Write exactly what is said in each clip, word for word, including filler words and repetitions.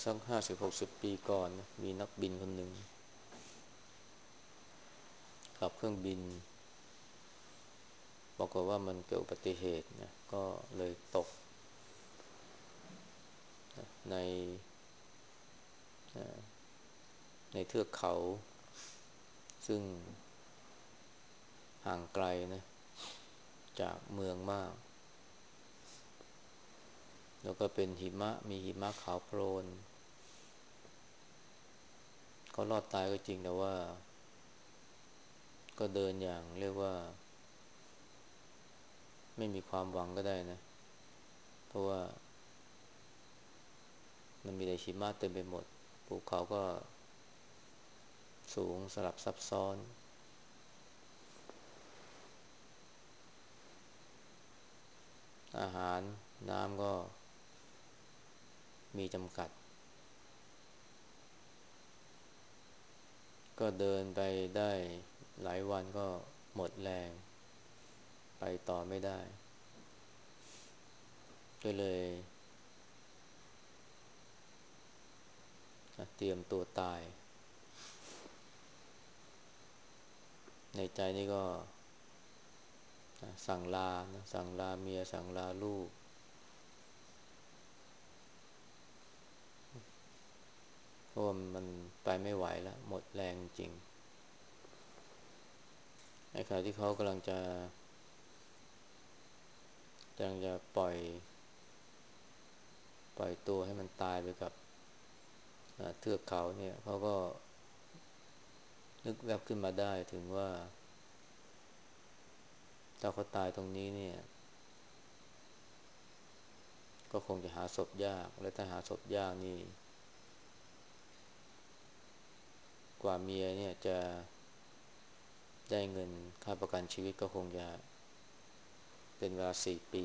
สักห้าสิบหกสิบปีก่อนนะมีนักบินคนหนึ่งขับเครื่องบินบอกว่ามันเกิดอุบัติเหตุนะก็เลยตกในในเทือกเขาซึ่งห่างไกลนะจากเมืองมากแล้วก็เป็นหิมะมีหิมะขาวโพลนเขารอดตายก็จริงแต่ว่าก็เดินอย่างเรียกว่าไม่มีความหวังก็ได้นะเพราะว่ามันมีแต่หิมะเต็มไปหมดภูเขาก็สูงสลับซับซ้อนอาหารน้ำก็มีจำกัดก็เดินไปได้หลายวันก็หมดแรงไปต่อไม่ได้ก็เลยเตรียมตัวตายในใจนี่ก็สั่งลานะสั่งลาเมียสั่งลาลูกเพราะว่ามันไปไม่ไหวแล้วหมดแรงจริงในขณะที่เขากำลังจะกำลังจะปล่อยปล่อยตัวให้มันตายไปกับเทือกเขาเนี่ยเขาก็นึกแวบขึ้นมาได้ถึงว่าถ้าเขาตายตรงนี้เนี่ยก็คงจะหาศพยากและถ้าหาศพยากนี่กว่าเมียเนี่ยจะได้เงินค่าประกันชีวิตก็คงจะเป็นเวลาสี่ปี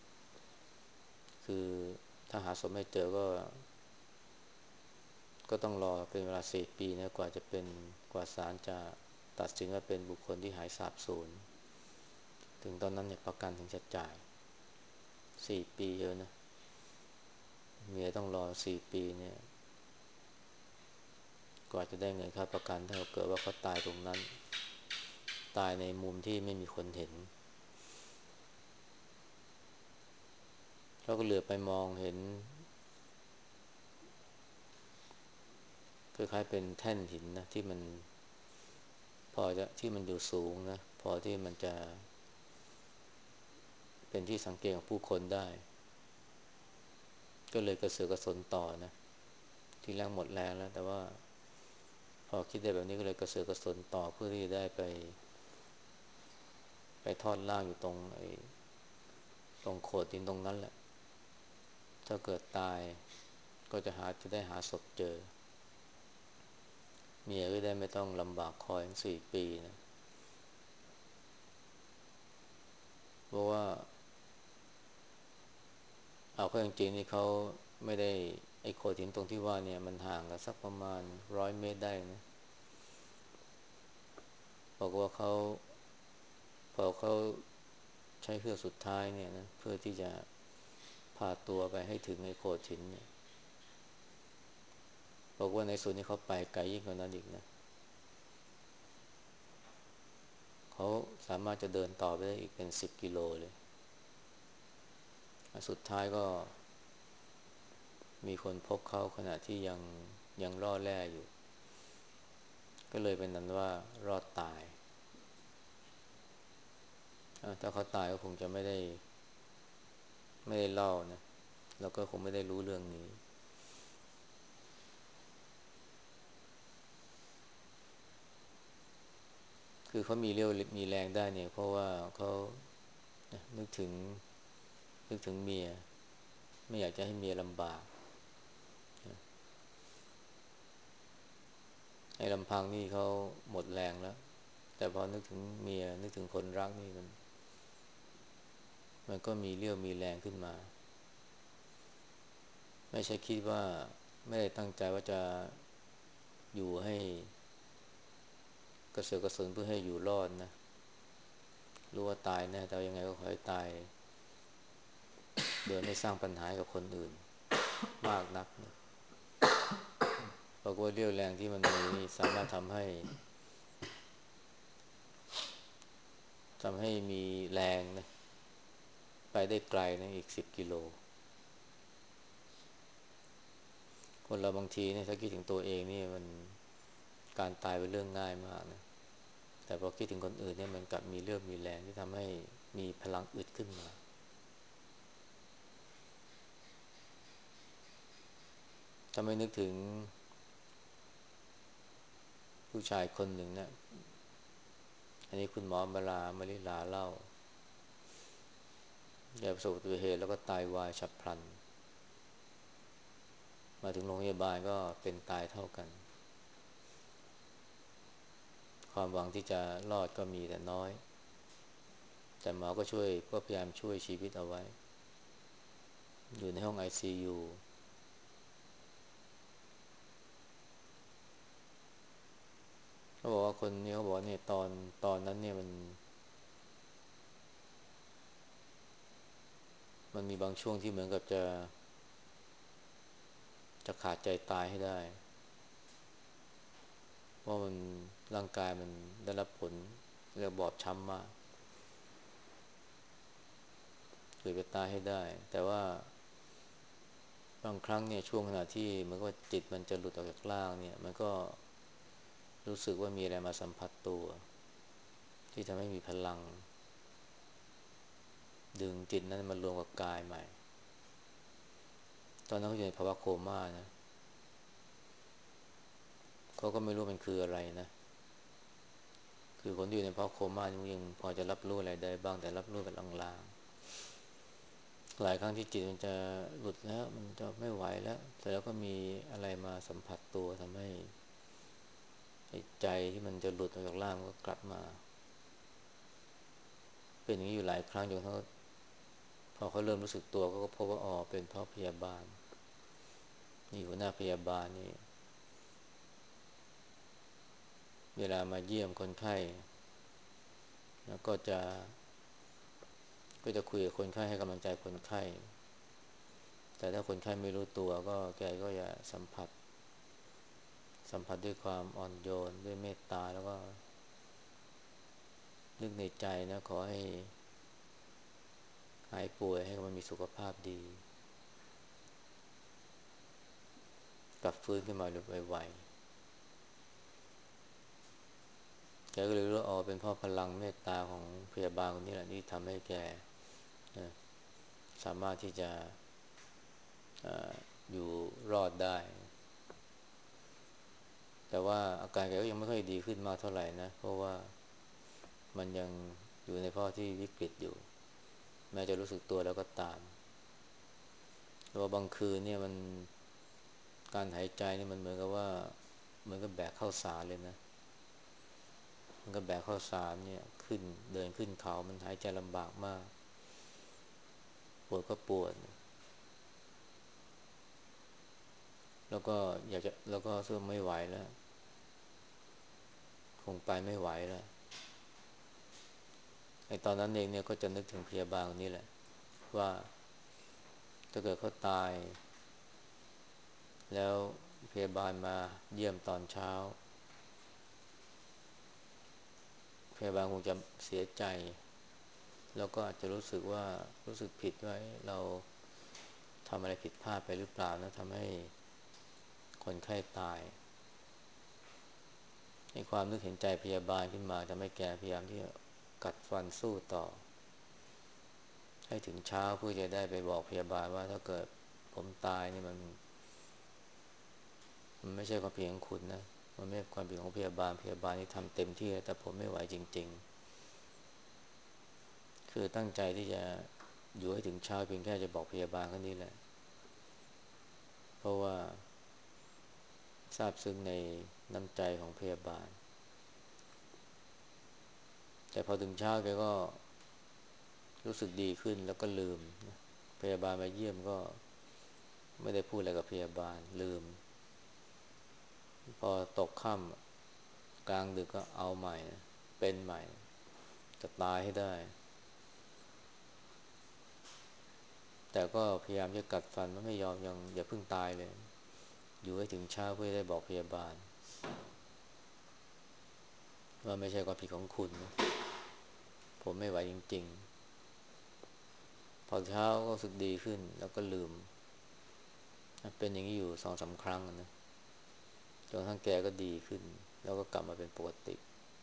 คือถ้าหาศพไม่เจอก็ก็ต้องรอเป็นเวลาสี่ปีนะกว่าจะเป็นกว่าศาลจะตัดสินว่าเป็นบุคคลที่หายสาบสูญถึงตอนนั้นเนี่ยประกันถึงจะจ่ายสี่ปีเยอะนะเมียต้องรอสี่ปีเนี่ยกว่าจะได้เงินค่าประกันถ้าเกิดว่าเขาตายตรงนั้นตายในมุมที่ไม่มีคนเห็นเขาก็เหลือบไปมองเห็นคล้ายๆเป็นแท่นหินนะที่มันพอจะที่มันอยู่สูงนะพอที่มันจะเป็นที่สังเกตของผู้คนได้ก็เลยกระเสือกกระสนต่อนะทีแรกหมดแรงแล้วแต่ว่าพอคิดได้แบบนี้ก็เลยกระเสือกกระสนต่อเพื่อที่จะได้ไปไปทอดร่างอยู่ตรงไอ้ตรงโขดหินตรงนั้นแหละถ้าเกิดตายก็จะหาจะได้หาศพเจอเมียก็ได้ไม่ต้องลำบากคอยถึงสี่ปีนะเพราะว่าเอาเข้าจริงๆนี่เขาไม่ได้ไอ้โขดหินตรงที่ว่าเนี่ยมันห่างกันสักประมาณร้อยเมตรได้นะบอกว่าเขาพอเขาใช้เครื่องสุดท้ายเนี่ยนะเพื่อที่จะพาตัวไปให้ถึงไอ้โขดหินเนี่ยบอกว่าในส่วนที่เขาไปไกลยิ่งกว่านั้นอีกนะเขาสามารถจะเดินต่อไปได้อีกเป็นสิบกิโลเลยสุดท้ายก็มีคนพบเขาขณะที่ยังยังล่อแร่อยู่ก็เลยเป็นนั้นว่ารอดตายถ้าเขาตายก็คงจะไม่ได้ไม่ได้เล่านะแล้วก็คงไม่ได้รู้เรื่องนี้คือเขามีเรี่ยวมีแรงได้เนี่ยเพราะว่าเขานึกถึงนึกถึงเมียไม่อยากจะให้เมียลำบากไอ้ลำพังนี่เขาหมดแรงแล้วแต่พอนึกถึงเมียนึกถึงคนรักนี่มันมันก็มีเรี่ยวมีแรงขึ้นมาไม่ใช่คิดว่าไม่ได้ตั้งใจว่าจะอยู่ให้กระเสือกกระสนเพื่อให้อยู่รอดนะรู้ว่าตายแน่แต่ยังไงก็ขอให้ตายโดยไม่สร้างปัญหากับคนอื่นมากนักนะปรากฏว่าเรี่ยวแรงที่มันมีนี่สามารถทำให้ทำให้มีแรงนะไปได้ไกลนะอีกสิบกิโลคนเราบางทีเนี่ยถ้าคิดถึงตัวเองนี่มันการตายเป็นเรื่องง่ายมากนะแต่พอคิดถึงคนอื่นเนี่ยมันกลับมีเรื่องมีแรงที่ทำให้มีพลังอึดขึ้นมาทำให้นึกถึงผู้ชายคนหนึ่งนะอันนี้คุณหมอมาลามลิลาเล่าแกประสบอุบัติเหตุแล้วก็ตายวายฉับพลันมาถึงโรงพยาบาลก็เป็นตายเท่ากันความหวังที่จะรอดก็มีแต่น้อยแต่หมอก็ช่วยก็พยายามช่วยชีวิตเอาไว้อยู่ในห้อง ไอ ซี ยู เขาบอกว่าคนนี้เขาบอกเนี่ยตอนตอนนั้นเนี่ยมันมันมีบางช่วงที่เหมือนกับจะจะขาดใจตายให้ได้เพราะมันร่างกายมันได้รับผลเรียกบอบช้ำมากเกือบจะตายให้ได้แต่ว่าบางครั้งเนี่ยช่วงขณะที่เหมือนกับว่าจิตมันจะหลุดออกจากร่างเนี่ยมันก็รู้สึกว่ามีอะไรมาสัมผัสตัวที่ทำให้มีพลังดึงจิตนั้นมารวมกับกายใหม่ตอนนั้นเขาอยู่ในภาวะโคม่านะเขาก็ไม่รู้มันคืออะไรนะคือคนที่อยู่ในภาวะโคม่านี่ยังพอจะรับรู้อะไรได้บ้างแต่รับรู้แบบลางๆหลายครั้งที่จิตมันจะหลุดแล้วมันจะไม่ไหวแล้วแต่แล้วก็มีอะไรมาสัมผัสตัวทำให้ใจที่มันจะหลุดออกจากร่างก็กลับมาเป็นอย่างนี้อยู่หลายครั้งจนเขาพอเขาเริ่มรู้สึกตัวก็พบว่าอ๋อเป็นเพราะพยาบาลนี่หัวหน้าพยาบาลนี่เวลามาเยี่ยมคนไข้แล้วก็จะก็จะคุยกับคนไข้ให้กำลังใจคนไข้แต่ถ้าคนไข้ไม่รู้ตัวก็แกก็จะสัมผัสสัมผัสด้วยความอ่อนโยนด้วยเมตตาแล้วก็นึกในใจนะขอให้หายป่วยให้มันมีสุขภาพดีกลับฟื้นขึ้นมาไวๆแกก็เลยรู้ว่าอ๋อเป็นเพราะพลังเมตตาของพยาบาลคนนี้แหละที่ทำให้แกนะสามารถที่จะออยู่รอดได้แต่ว่าอาการแกก็ยังไม่ค่อยดีขึ้นมากเท่าไหร่นะเพราะว่ามันยังอยู่ในภาวะที่วิกฤตอยู่แม้จะรู้สึกตัวแล้วก็ตามหรือว่าบางคืนเนี่ยมันการหายใจนี่มันเหมือนกับว่าเหมือนกับแบกข้าวสารเลยนะมันก็แบกข้าวสารเนี่ยขึ้นเดินขึ้นเขามันหายใจลำบากมากปวดก็ปวดแล้วก็อยากจะแล้วก็สู้ไม่ไหวแล้วคงไปไม่ไหวแล้วไอ้ตอนนั้นเองเนี่ยก็จะนึกถึงพยาบาลคนนี้แหละว่าถ้าเกิดเขาตายแล้วพยาบาลมาเยี่ยมตอนเช้าพยาบาลคงจะเสียใจแล้วก็อาจจะรู้สึกว่ารู้สึกผิดว่าเราทำอะไรผิดพลาดไปหรือเปล่านะทำให้คนไข้ตายในความนึกเห็นใจพยาบาลขึ้นมาทำให้แกพยายามที่จะกัดฟันสู้ต่อให้ถึงเช้าเพื่อจะได้ไปบอกพยาบาลว่าถ้าเกิดผมตายนี่มันมันไม่ใช่ความผิดของคุณนะมันไม่ใช่ความผิดของพยาบาลพยาบาลนี่ทำเต็มที่แต่ผมไม่ไหวจริงๆคือตั้งใจที่จะอยู่ให้ถึงเช้าเพียงแค่จะบอกพยาบาลแค่นี้แหละเพราะว่าซาบซึ้งในน้ำใจของพยาบาลแต่พอถึงเช้าแกก็รู้สึกดีขึ้นแล้วก็ลืมพยาบาลมาเยี่ยมก็ไม่ได้พูดอะไรกับพยาบาลลืมพอตกค่ำกลางดึกก็เอาใหม่เป็นใหม่จะตายให้ได้แต่ก็พยายามจะกัดฟันว่าไม่ยอมยังอย่าเพิ่งตายเลยอยู่ให้ถึงเช้าเพื่อได้บอกพยาบาลว่าไม่ใช่ความผิดของคุณนะผมไม่ไหวจริงๆพอเช้าก็รู้สึกดีขึ้นแล้วก็ลืมเป็นอย่างนี้อยู่สองสาครั้งนะจนกระทั่งแกก็ดีขึ้นแล้วก็กลับมาเป็นปกติ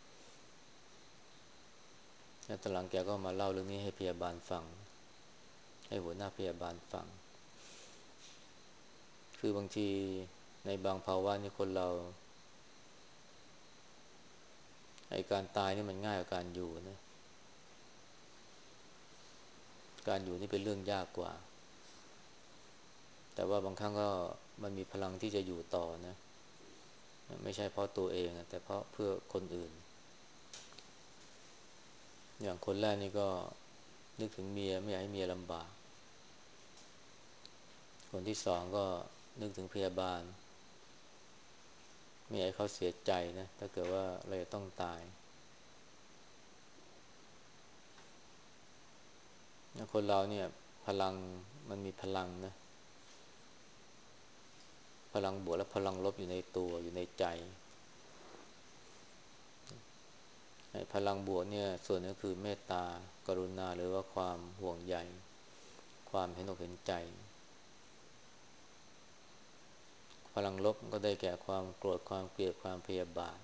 แล้วตอนหลังแกก็มาเล่าเรื่องนี้ให้พยาบาลฟังให้หัวหน้าพยาบาลฟังคือบางทีในบางภาวะนี่คนเราไอ้การตายนี่มันง่ายกว่าการอยู่นะการอยู่นี่เป็นเรื่องยากกว่าแต่ว่าบางครั้งก็มันมีพลังที่จะอยู่ต่อนะไม่ใช่เพราะตัวเองแต่เพราะเพื่อคนอื่นอย่างคนแรกนี่ก็นึกถึงเมียไม่อยากให้เมียลำบากคนที่สองก็นึกถึงพยาบาลไม่อยากให้เขาเสียใจนะถ้าเกิดว่าเราจะต้องตายคนเราเนี่ยพลังมันมีพลังนะพลังบวกและพลังลบอยู่ในตัวอยู่ในใจพลังบวกเนี่ยส่วนนึงคือเมตตากรุณาหรือว่าความห่วงใยความเห็นอกเห็นใจพลังลบก็ได้แก่ความโกรธความเกลียดความพยาบาท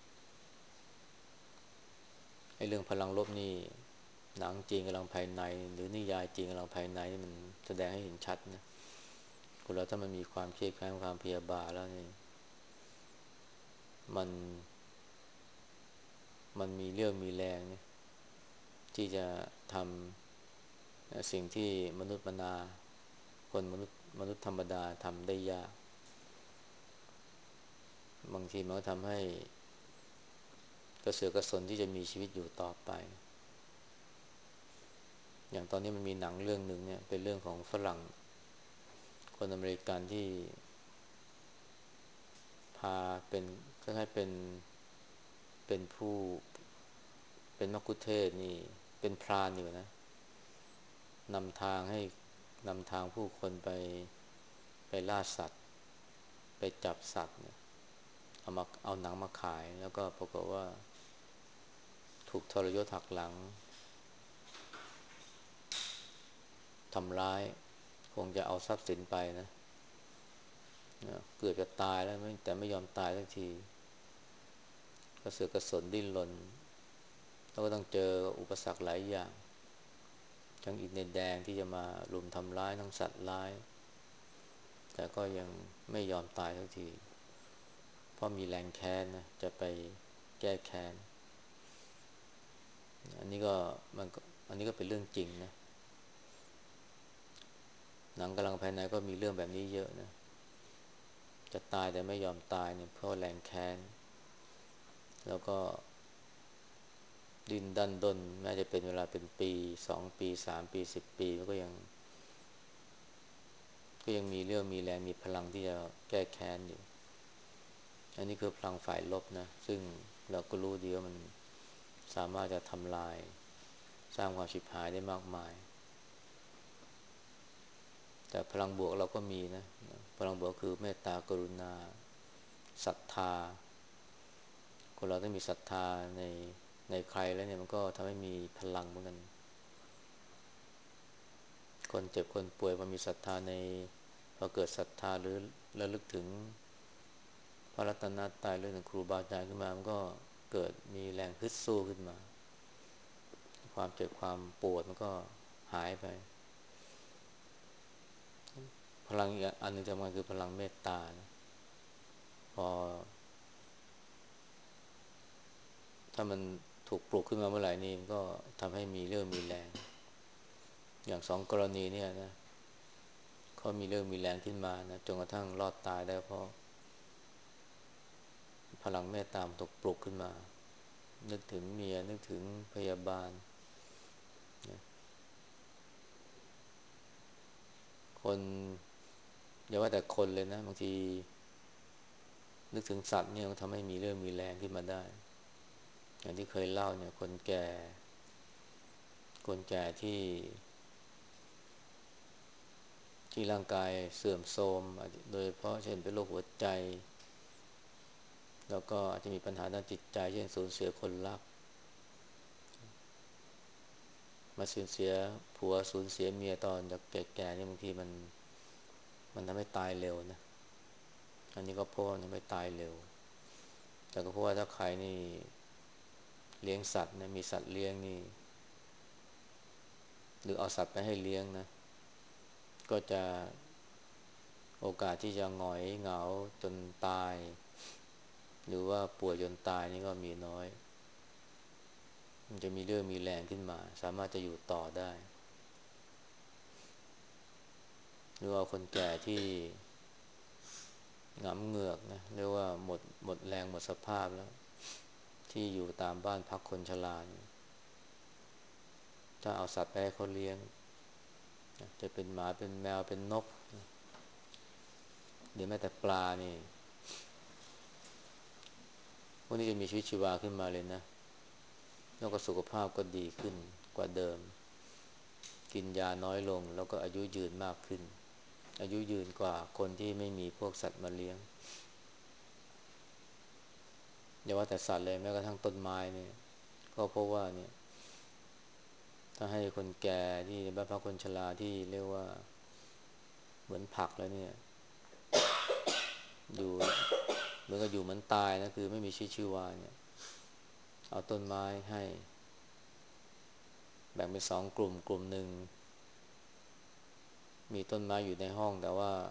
ไอ้เรื่องพลังลบนี่หนังจีนกำลังภายในหรือนิยายจีนกำลังภายในนี่มันแสดงให้เห็นชัดนะคนเราถ้ามันมีความเครียดแค้นความพยาบาทแล้วนี่มันมันมีเรี่ยวมีแรงนะที่จะทำสิ่งที่มนุษย์มนาคนมนุษย์มนุษย์ธรรมดาทำได้ยากบางทีมันก็ทำให้กระเสือกกระสนที่จะมีชีวิตอยู่ต่อไปอย่างตอนนี้มันมีหนังเรื่องหนึ่งเนี่ยเป็นเรื่องของฝรั่งคนอเมริกันที่พาเป็นคล้ายๆเป็นเป็นผู้เป็นมัคคุเทศก์นี่เป็นพรานอยู่นะนำทางให้นำทางผู้คนไปไปล่าสัตว์ไปจับสัตว์เนี่ยเอามาเอาหนังมาขายแล้วก็ปรากฏว่าถูกทรยศหักหลังทำร้ายคงจะเอาทรัพย์สินไปนะเกือบจะตายแล้วแต่ไม่ยอมตายสักทีกระเสือกกระสนดิ้นรนแล้วก็ต้องเจออุปสรรคหลายอย่างทั้งอินเดียแดงที่จะมารุมทำร้ายทั้งสัตว์ร้ายแต่ก็ยังไม่ยอมตายสักทีเพราะมีแรงแค้นนะจะไปแก้แค้นอันนี้ก็มันก็อันนี้ก็เป็นเรื่องจริงนะหนังกำลังภายในก็มีเรื่องแบบนี้เยอะนะจะตายแต่ไม่ยอมตายเนี่ยเพราะแรงแค้นแล้วก็ดิ้นดันด้นแม้จะเป็นเวลาเป็นปีสองปีสามปีสิบปีมันก็ยังก็ยังมีเรื่องมีแรงมีพลังที่จะแก้แค้นอยู่อันนี้คือพลังฝ่ายลบนะซึ่งเราก็รู้ดีว่ามันสามารถจะทำลายสร้างความฉิบหายได้มากมายแต่พลังบวกเราก็มีนะพลังบวกคือเมตตากรุณาศรัทธาคนเราต้องมีศรัทธาในในใครแล้วเนี่ยมันก็ทำให้มีพลังเหมือนกันคนเจ็บคนป่วยพอมีศรัทธาในพอเกิดศรัทธาหรือระลึกถึงพระรัตนตรัยหรือถึงครูบาอาจารย์ขึ้นมามันก็เกิดมีแรงฮึดสู้ขึ้นมาความเจ็บความปวดมันก็หายไปพลังอีกอันหนึ่งสำคัญคือพลังเมตตานะพอถ้ามันถูกปลุกขึ้นมาเมื่อไหร่นี่มันก็ทำให้มีเรื่องมีแรงอย่างสองกรณีเนี่ยนะเขามีเรื่องมีแรงขึ้นมานะจนกระทั่งรอดตายได้เพราะพลังเมตตามถูกปลุกขึ้นมานึกถึงเมียนึกถึงพยาบาลนะคนอย่าว่าแต่คนเลยนะบางทีนึกถึงสัตว์เนี่ยมันทำให้มีเรื่องมีแรงขึ้นมาได้อย่างที่เคยเล่าเนี่ยคนแก่คนแก่ที่ที่ร่างกายเสื่อมโทรมโดยเฉพาะเช่นเป็นโรคหัวใจแล้วก็อาจจะมีปัญหาด้านจิตใจเช่นสูญเสียคนรักมาสูญเสียผัวสูญเสียเมียตอนแก่ๆนี่บางทีมันมันทำให้ตายเร็วนะอันนี้ก็เพราะว่ามันทำให้ตายเร็วแต่ก็เพราะว่าถ้าใครนี่เลี้ยงสัตว์นะมีสัตว์เลี้ยงนี่หรือเอาสัตว์ไปให้เลี้ยงนะก็จะโอกาสที่จะหงอยเหงาจนตายหรือว่าป่วยจนตายนี่ก็มีน้อยมันจะมีเรื่องมีแรงขึ้นมาสามารถจะอยู่ต่อได้หรือว่าคนแก่ที่หงำเหงือกนะเรียกว่าหมดหมดแรงหมดสภาพแล้วที่อยู่ตามบ้านพักคนชราเนี่ยถ้าเอาสัตว์ไปให้เขาเลี้ยงจะเป็นหมาเป็นแมวเป็นนกหรือแม้แต่ปลานี่พวกนี้จะมีชีวิตชีวาขึ้นมาเลยนะแล้วก็สุขภาพก็ดีขึ้นกว่าเดิมกินยาน้อยลงแล้วก็อายุยืนมากขึ้นอายุยืนกว่าคนที่ไม่มีพวกสัตว์มาเลี้ยงอย่าว่าแต่สัตว์เลยแม้กระทั่งต้นไม้เนี่ยก็เพราะว่าเนี่ยถ้าให้คนแก่ที่บ้านพักคนชราที่เรียกว่าเหมือนผักแล้วเนี่ยอยู่เหมือนกับอยู่เหมือนตายนะคือไม่มีชีวิตชีวาเนี่ยเอาต้นไม้ให้แบ่งเป็นสองกลุ่มกลุ่มหนึ่งมีต้นไม้อยู่ในห้องแต่ว่า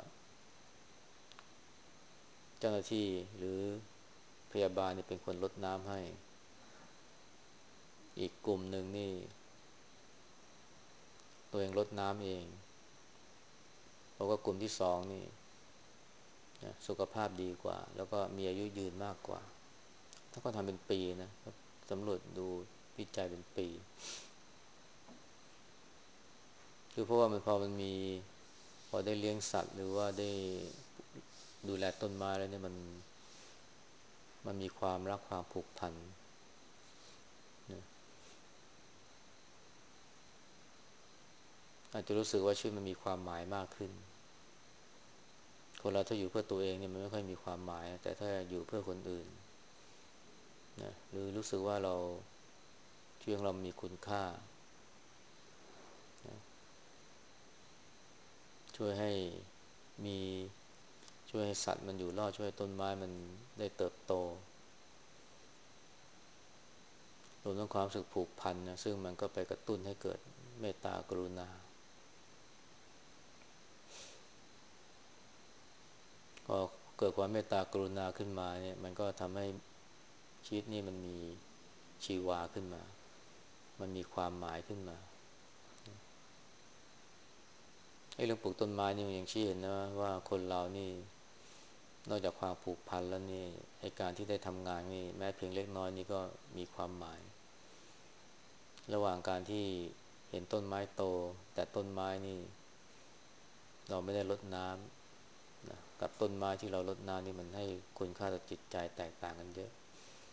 เจ้าหน้าที่หรือพยาบาลนี่เป็นคนรดน้ำให้อีกกลุ่มหนึ่งนี่ตัวเองรดน้ำเองเพราะว่ากลุ่มที่สองนี่นะสุขภาพดีกว่าแล้วก็มีอายุยืนมากกว่าถ้าก็ทำเป็นปีนะสำรวจดูวิจัยเป็นปีคือเพราะว่ามันพอมันมีพอได้เลี้ยงสัตว์หรือว่าได้ดูแลต้นไม้แล้วเนี่ยมันมันมีความรักความผูกพันนะอาจจะรู้สึกว่าชีวิตมันมีความหมายมากขึ้นคนเราถ้าอยู่เพื่อตัวเองเนี่ยมันไม่ค่อยมีความหมายแต่ถ้าอยู่เพื่อคนอื่นนะหรือรู้สึกว่าเราชีวิตของเรามีคุณค่านะช่วยให้มีช่วยให้สัตว์มันอยู่รอดช่วยให้ต้นไม้มันได้เติบโตรวมทั้งความรู้สึกผูกพันนะซึ่งมันก็ไปกระตุ้นให้เกิดเมตตากรุณาพอเกิดความเมตตากรุณาขึ้นมาเนี่ยมันก็ทำให้ชีวิตนี่มันมีชีวาขึ้นมามันมีความหมายขึ้นมาไอ้เรื่องปลูกต้นไม้นี่มันยังชี้เห็นนะว่าคนเรานี่นอกจากความผูกพันแล้วนี่ไอ้การที่ได้ทำงานนี่แม้เพียงเล็กน้อยนี่ก็มีความหมายระหว่างการที่เห็นต้นไม้โตแต่ต้นไม้นี่เราไม่ได้รดน้ำนะกับต้นไม้ที่เรารดน้ำนี่มันให้คุณค่าต่อจิตใจแตกต่างกันเยอะ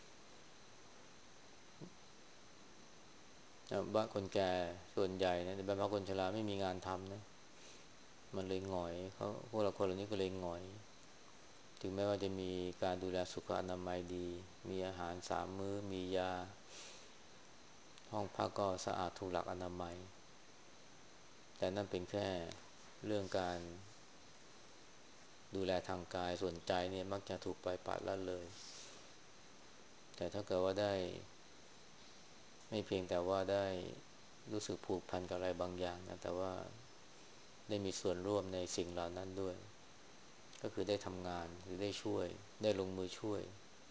บ้านคนแก่ส่วนใหญ่นะในบ้านคนชราไม่มีงานทำนะมันเลยหงอยเขาพวกเราคนเหล่านี้ก็เลยหงอยถึงแม้ว่าจะมีการดูแลสุขอนามัยดีมีอาหารสามมื้อมียาห้องพักก็สะอาดถูกหลักอนามัยแต่นั่นเป็นแค่เรื่องการดูแลทางกายส่วนใจเนี่ยมักจะถูกปล่อยปละละเลยแต่ถ้าเกิดว่าได้ไม่เพียงแต่ว่าได้รู้สึกผูกพันกับอะไรบางอย่างนะแต่ว่าได้มีส่วนร่วมในสิ่งเหล่านั้นด้วยก็คือได้ทำงานหรือได้ช่วยได้ลงมือช่วย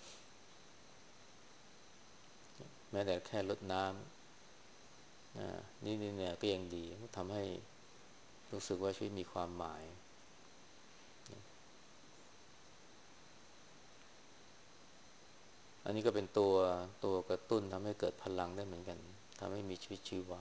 แม้แต่แค่รดน้ำนะนี่นี่เนี่ยก็ยังดีทำให้รู้สึกว่าชีวิตมีความหมายอันนี้ก็เป็นตัวตัวกระตุ้นทำให้เกิดพลังได้เหมือนกันทำให้มีชีวิตชีวา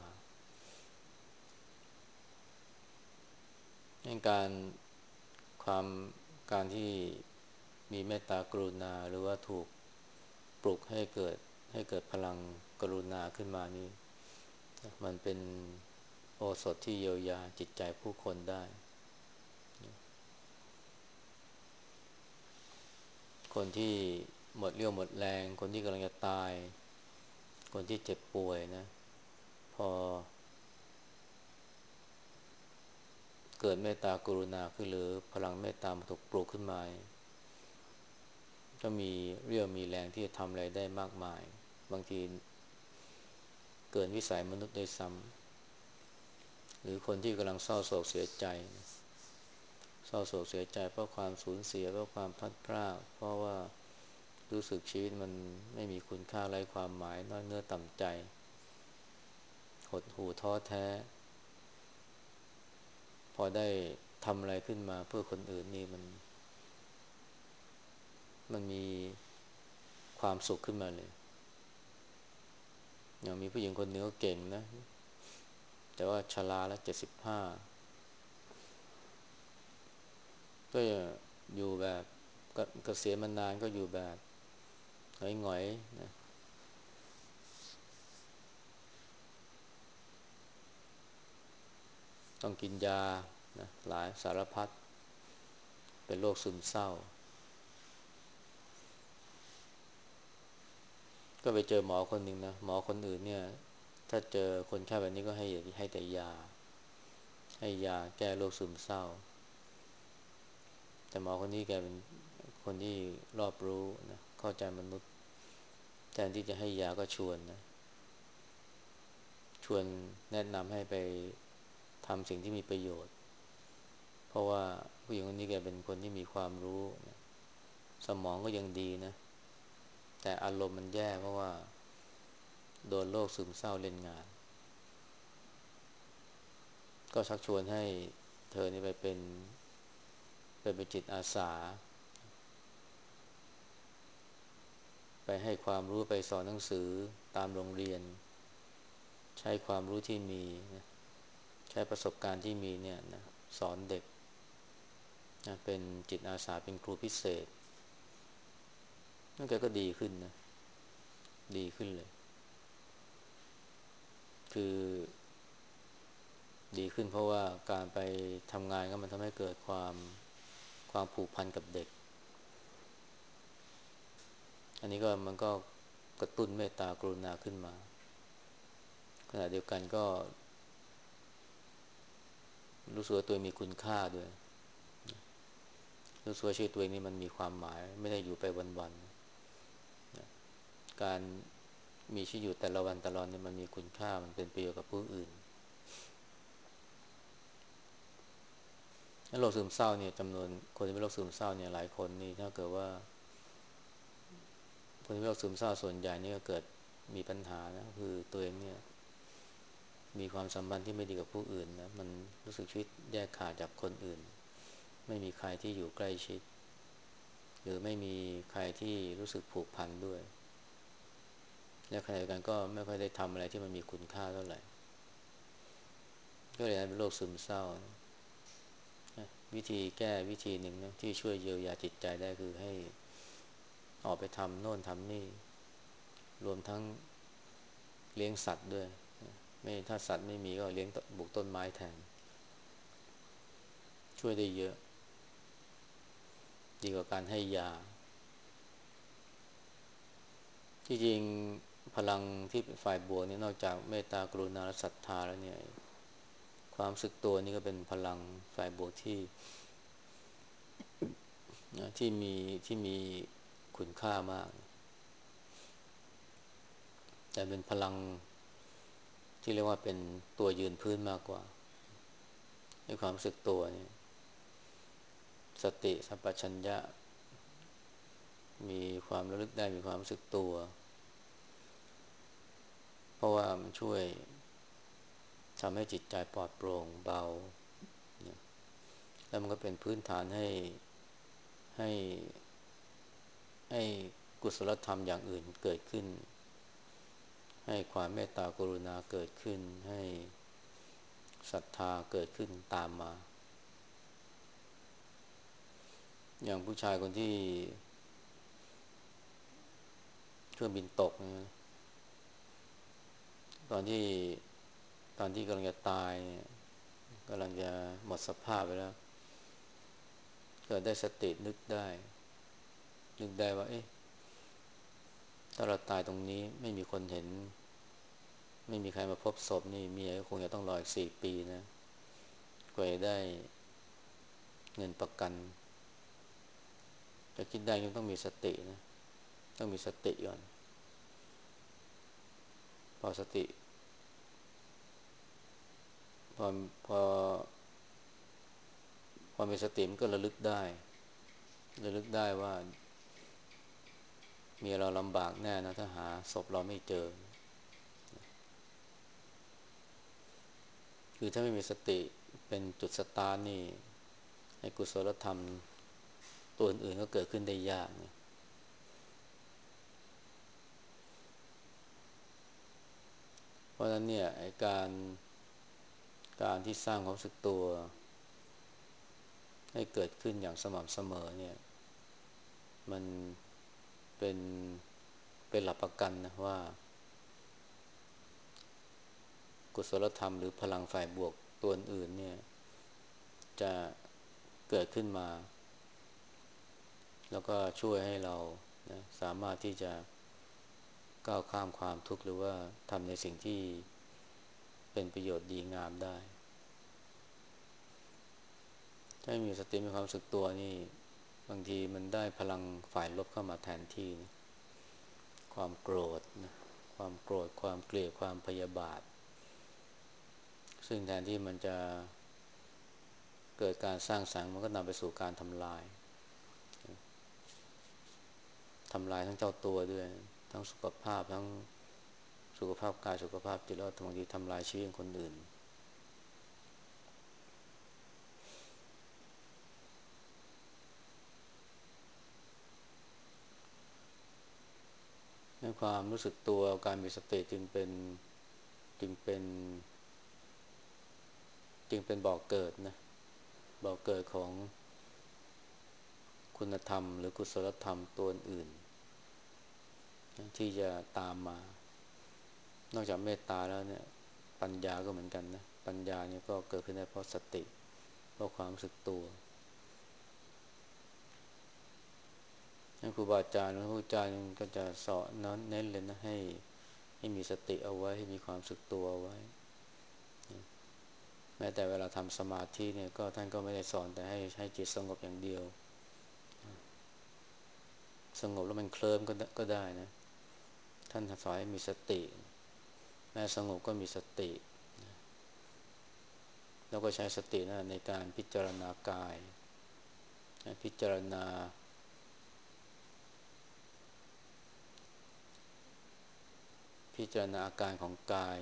ในการความการที่มีเมตตากรุณาหรือว่าถูกปลุกให้เกิดให้เกิดพลังกรุณาขึ้นมานี่มันเป็นโอสถที่เยียวยาจิตใจผู้คนได้คนที่หมดเรี่ยวหมดแรงคนที่กำลังจะตายคนที่เจ็บป่วยนะพอเกิดเมตตากรุณาขึ้นหรือพลังเมตตาถูกปลูกขึ้นมาก็มีเรี่ยวมีแรงที่จะทำอะไรได้มากมายบางทีเกินวิสัยมนุษย์ด้วยซ้ำหรือคนที่กำลังเศร้าโศกเสียใจเศร้าโศกเสียใจเพราะความสูญเสียเพราะความพลัดพรากเพราะว่ารู้สึกชีวิตมันไม่มีคุณค่าไร้ความหมายน้อยเนื้อต่ำใจหดหู่ท้อแท้พอได้ทำอะไรขึ้นมาเพื่อคนอื่นนี่มันมันมีความสุขขึ้นมาเลยอย่างมีผู้หญิงคนหนึ่งก็เก่งนะแต่ว่าชราแล้วเจ็ดสิบห้าก็อยู่แบบเกษียณมานานก็อยู่แบบหงอยๆนะต้องกินยานะหลายสารพัดเป็นโรคซึมเศร้าก็ไปเจอหมอคนหนึ่งนะหมอคนอื่นเนี่ยถ้าเจอคนไข้แบบนี้ก็ให้ให้แต่ยาให้ยาแก้โรคซึมเศร้าแต่หมอคนนี้แกเป็นคนที่รอบรู้นะเข้าใจมนุษย์แทนที่จะให้ยาก็ชวนนะชวนแนะนำให้ไปทำสิ่งที่มีประโยชน์เพราะว่าผู้หญิงคนนี้แกเป็นคนที่มีความรู้นะสมองก็ยังดีนะแต่อารมณ์มันแย่เพราะว่าโดนโรคซึมเศร้าเล่นงานก็ชักชวนให้เธอนี่ไปเป็นไปเป็นจิตอาสาไปให้ความรู้ไปสอนหนังสือตามโรงเรียนใช้ความรู้ที่มีนะใช้ประสบการณ์ที่มีเนี่ยนะสอนเด็กนะเป็นจิตอาสาเป็นครูพิเศษนั่นแกก็ดีขึ้นนะดีขึ้นเลยคือดีขึ้นเพราะว่าการไปทำงานก็มันทำให้เกิดความความผูกพันกับเด็กอันนี้ก็มันก็กระตุ้นเมตตากรุณาขึ้นมาขณะเดียวกันก็รู้สึกว่าตัวมีคุณค่าด้วยรู้สึกว่าชีวิตตัวเองนี่มันมีความหมายไม่ได้อยู่ไปวันๆการมีชีวิตอยู่แต่ละวันแต่ละวันนี่มันมีคุณค่ามันเป็นประโยชน์กับผู้อื่นโรคซึมเศร้าเนี่ยจำนวนคนที่เป็นโรคซึมเศร้าเนี่ยหลายคนนี่ถ้าเกิดว่าคนที่เป็นโรคซึมเศร้าส่วนใหญ่นี่ก็เกิดมีปัญหานะคือตัวเองเนี่ยมีความสัมพันธ์ที่ไม่ดีกับผู้อื่นนะมันรู้สึกชีวิตแยกขาดจากคนอื่นไม่มีใครที่อยู่ใกล้ชิดหรือไม่มีใครที่รู้สึกผูกพันด้วยและใครกันก็ไม่ค่อยได้ทำอะไรที่มันมีคุณค่าเท่าไหร่ก็เลยเป็นโรคซึมเศร้านะวิธีแก้วิธีหนึ่งนะที่ช่วยเยียวยาจิตใจได้คือให้ออกไปทำโน่นทำนี่รวมทั้งเลี้ยงสัตว์ด้วยไม่ถ้าสัตว์ไม่มีก็เลี้ยงปลูกต้นไม้แทนช่วยได้เยอะดีกว่าการให้ยาที่จริงพลังที่เป็นฝ่ายบวกนี่นอกจากเมตตากรุณาและศรัทธาแล้วเนี่ยความรู้สึกตัวนี่ก็เป็นพลังฝ่ายบวกที่ที่มีที่มีคุณค่ามากแต่เป็นพลังที่เรียกว่าเป็นตัวยืนพื้นมากกว่าในความรู้สึกตัวนี่สติสัมปชัญญะมีความระลึกได้มีความรู้สึกตัวเพราะว่ามันช่วยทำให้จิตใจปลอดโปร่งเบาแล้วมันก็เป็นพื้นฐานให้ให้ให้กุศลธรรมอย่างอื่นเกิดขึ้นให้ความเมตตากรุณาเกิดขึ้นให้ศรัทธาเกิดขึ้นตามมาอย่างผู้ชายคนที่เครื่องบินตกนะตอนที่ตอนที่กำลังจะตายกำลังจะหมดสภาพไปแล้วเกิดได้สตินึกได้นึกได้ว่าเอ๊ะถ้าเราตายตรงนี้ไม่มีคนเห็นไม่มีใครมาพบศพนี่เมียก็คงจะต้องรออีกสี่ปีนะกว่าจะได้เงินประกันจะคิดได้ก็ต้องมีสตินะต้องมีสติก่อนพอสติพอพอพอมีสติมันก็ระลึกได้ระลึกได้ว่าเมียเราลำบากแน่นะถ้าหาศพเราไม่เจอคือถ้าไม่มีสติเป็นจุดสตาร์ทนี่ให้กุศลธรรมตัวอื่นๆก็เกิดขึ้นได้ยากนะเพราะฉะนั้นเนี่ยไอ้การการที่สร้างความรู้สึกตัวให้เกิดขึ้นอย่างสม่ำเสมอเนี่ยมันเป็นเป็นหลักประกันนะว่ากุศลธรรมหรือพลังฝ่ายบวกตัวอื่นเนี่ยจะเกิดขึ้นมาแล้วก็ช่วยให้เรานะสามารถที่จะก้าวข้ามความทุกข์หรือว่าทำในสิ่งที่เป็นประโยชน์ดีงามได้ถ้ามีสติมีความรู้สึกตัวนี่บางทีมันได้พลังฝ่ายลบเข้ามาแทนที่นะความโกรธนะความโกรธความเกลียดความพยาบาทซึ่งแทนที่มันจะเกิดการสร้างสรรค์มันก็นำไปสู่การทำลายทำลายทั้งเจ้าตัวด้วยทั้งสุขภาพทั้งสุขภาพกายสุขภาพจิตแล้วบางทีทำลายชีวิตคนอื่นในความรู้สึกตัวการมีสติจึงเป็นจึงเป็นจึงเป็นบ่อกเกิดนะบ่อกเกิดของคุณธรรมหรือกุศลธรรมตัวอื่นที่จะตามมานอกจากเมตตาแล้วเนี่ยปัญญาก็เหมือนกันนะปัญญาเนี่ยก็เกิดขึ้นได้เพราะสติเพราะความรู้สึกตัวนั่นครูบาอาจารย์พระพุทธเจ้าก็จะสอนเน้นเลยนะให้ให้มีสติเอาไว้ให้มีความรู้สึกตัวเอาไว้แม้แต่เวลาทำสมาธิเนี่ยก็ท่านก็ไม่ได้สอนแต่ให้ให้จิตสงบอย่างเดียวสงบแล้วมันเคลิ้มก็ก็ได้นะท่านสอนให้มีสติแม้สงบก็มีสติแล้วก็ใช้สตินะในการพิจารณากายพิจารณาพิจารณาอาการของกาย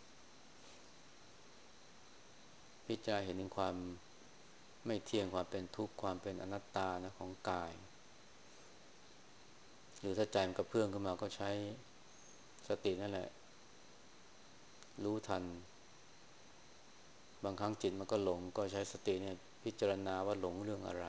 พิจารณาเห็นถึงความไม่เที่ยงความเป็นทุกข์ความเป็นอนัตตานะของกายหรือถ้าใจมันกระเพื่อมขึ้นมาก็ใช้สตินั่นแหละรู้ทันบางครั้งจิตมันก็หลงก็ใช้สติเนี่ยพิจารณาว่าหลงเรื่องอะไร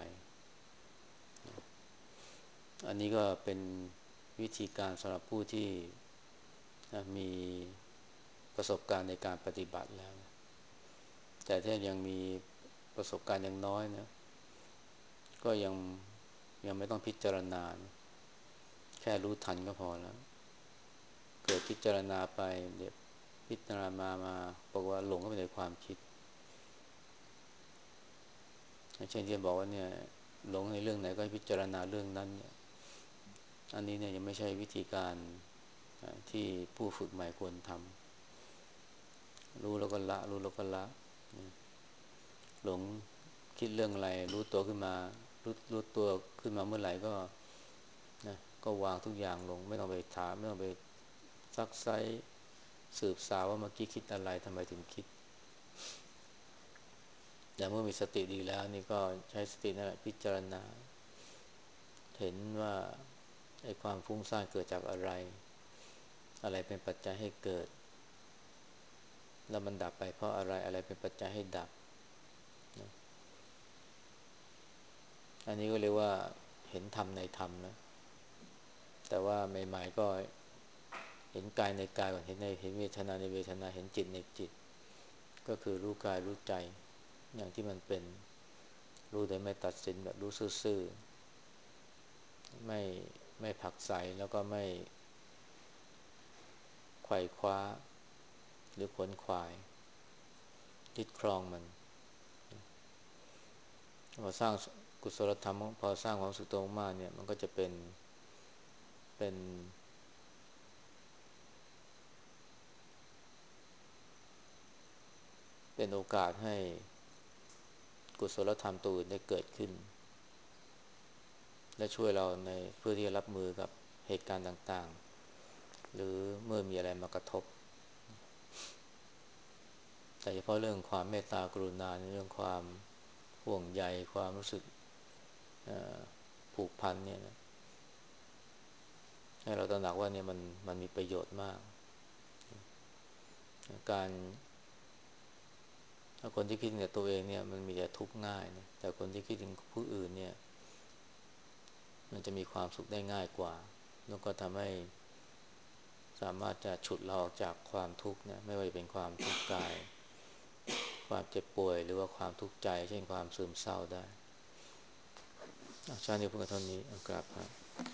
อันนี้ก็เป็นวิธีการสำหรับผู้ที่มีประสบการณ์ในการปฏิบัติแล้วแต่ถ้ายังมีประสบการณ์ยังน้อยนะก็ยังยังไม่ต้องพิจารณาแค่รู้ทันก็พอแล้วเกิดพิจารณาไปเดี๋ยวพิจารณามามาบอกว่าหลงเข้าไปในความคิดเช่นที่บอกว่าเนี่ยหลงในเรื่องไหนก็ให้พิจารณาเรื่องนั้นเนี่ยอันนี้เนี่ยยังไม่ใช่วิธีการที่ผู้ฝึกใหม่ควรทำรู้แล้วก็ละรู้แล้วก็ละหลงคิดเรื่องอะไรรู้ตัวขึ้นมารู้รู้ตัวขึ้นมาเมื่อไหร่ก็นะก็วางทุกอย่างลงไม่ต้องไปถามไม่ต้องไปซักไซสืบสาวว่าเมื่อกี้คิดอะไรทำไมถึงคิดแต่เมื่อมีสติดีแล้วนี่ก็ใช้สตินั่นแหละพิจารณาเห็นว่าไอ้ความฟุ้งซ่านเกิดจากอะไรอะไรเป็นปัจจัยให้เกิดแล้วมันดับไปเพราะอะไรอะไรเป็นปัจจัยให้ดับนะอันนี้ก็เรียกว่าเห็นธรรมในธรรมนะแต่ว่าใหม่ๆก็เห็นกายในกายก่อนเห็นในเห็นเวทนาในเวทนาเห็นจิตในจิตก็คือรู้กายรู้ใจอย่างที่มันเป็นรู้โดยไม่ตัดสินแบบรู้ซื่อไม่ไม่ผลักไสแล้วก็ไม่ไขว่คว้าหรือขวนขวายยึดครองมันพอสร้างกุศลธรรมพอสร้างความสุขตรงมากเนี่ยมันก็จะเป็นเป็นเป็นโอกาสให้กุศลธรรมตัวอื่นได้เกิดขึ้นและช่วยเราในเพื่อที่จะรับมือกับเหตุการณ์ต่างๆหรือเมื่อมีอะไรมากระทบแต่เฉพาะเรื่องความเมตตากรุณาในเรื่องความห่วงใยความรู้สึกผูกพันเนี่ยนะให้เราตระหนักว่าเนี่ยมันมันมีประโยชน์มากการถ้าคนที่คิดถึงแต่ตัวเองเนี่ยมันมีแต่ทุกข์ง่ายนะแต่คนที่คิดถึงผู้อื่นเนี่ยมันจะมีความสุขได้ง่ายกว่าแล้วก็ทำให้สามารถจะฉุดเราออกจากความทุกข์นะไม่ว่าจะเป็นความทุกข์กายความเจ็บป่วยหรือว่าความทุกข์ใจเช่นความซึมเศร้าได้ชาตินี้พูดกันเท่านี้กราบครับ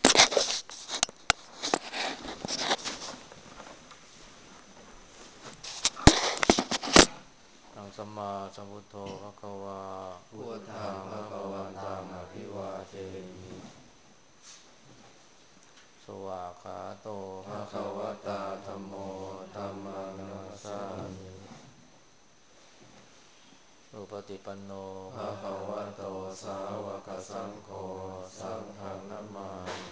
ธังสัมมาสัมพุทโธภควาพุทธังภคะวันตังอภิวาเทมิสวากขาโตภะคะวตาธัมโมธัมมังนัสสามิสุปฏิปันโนภะคะวะโตสาวกสังโฆสังฆังนัมมามิ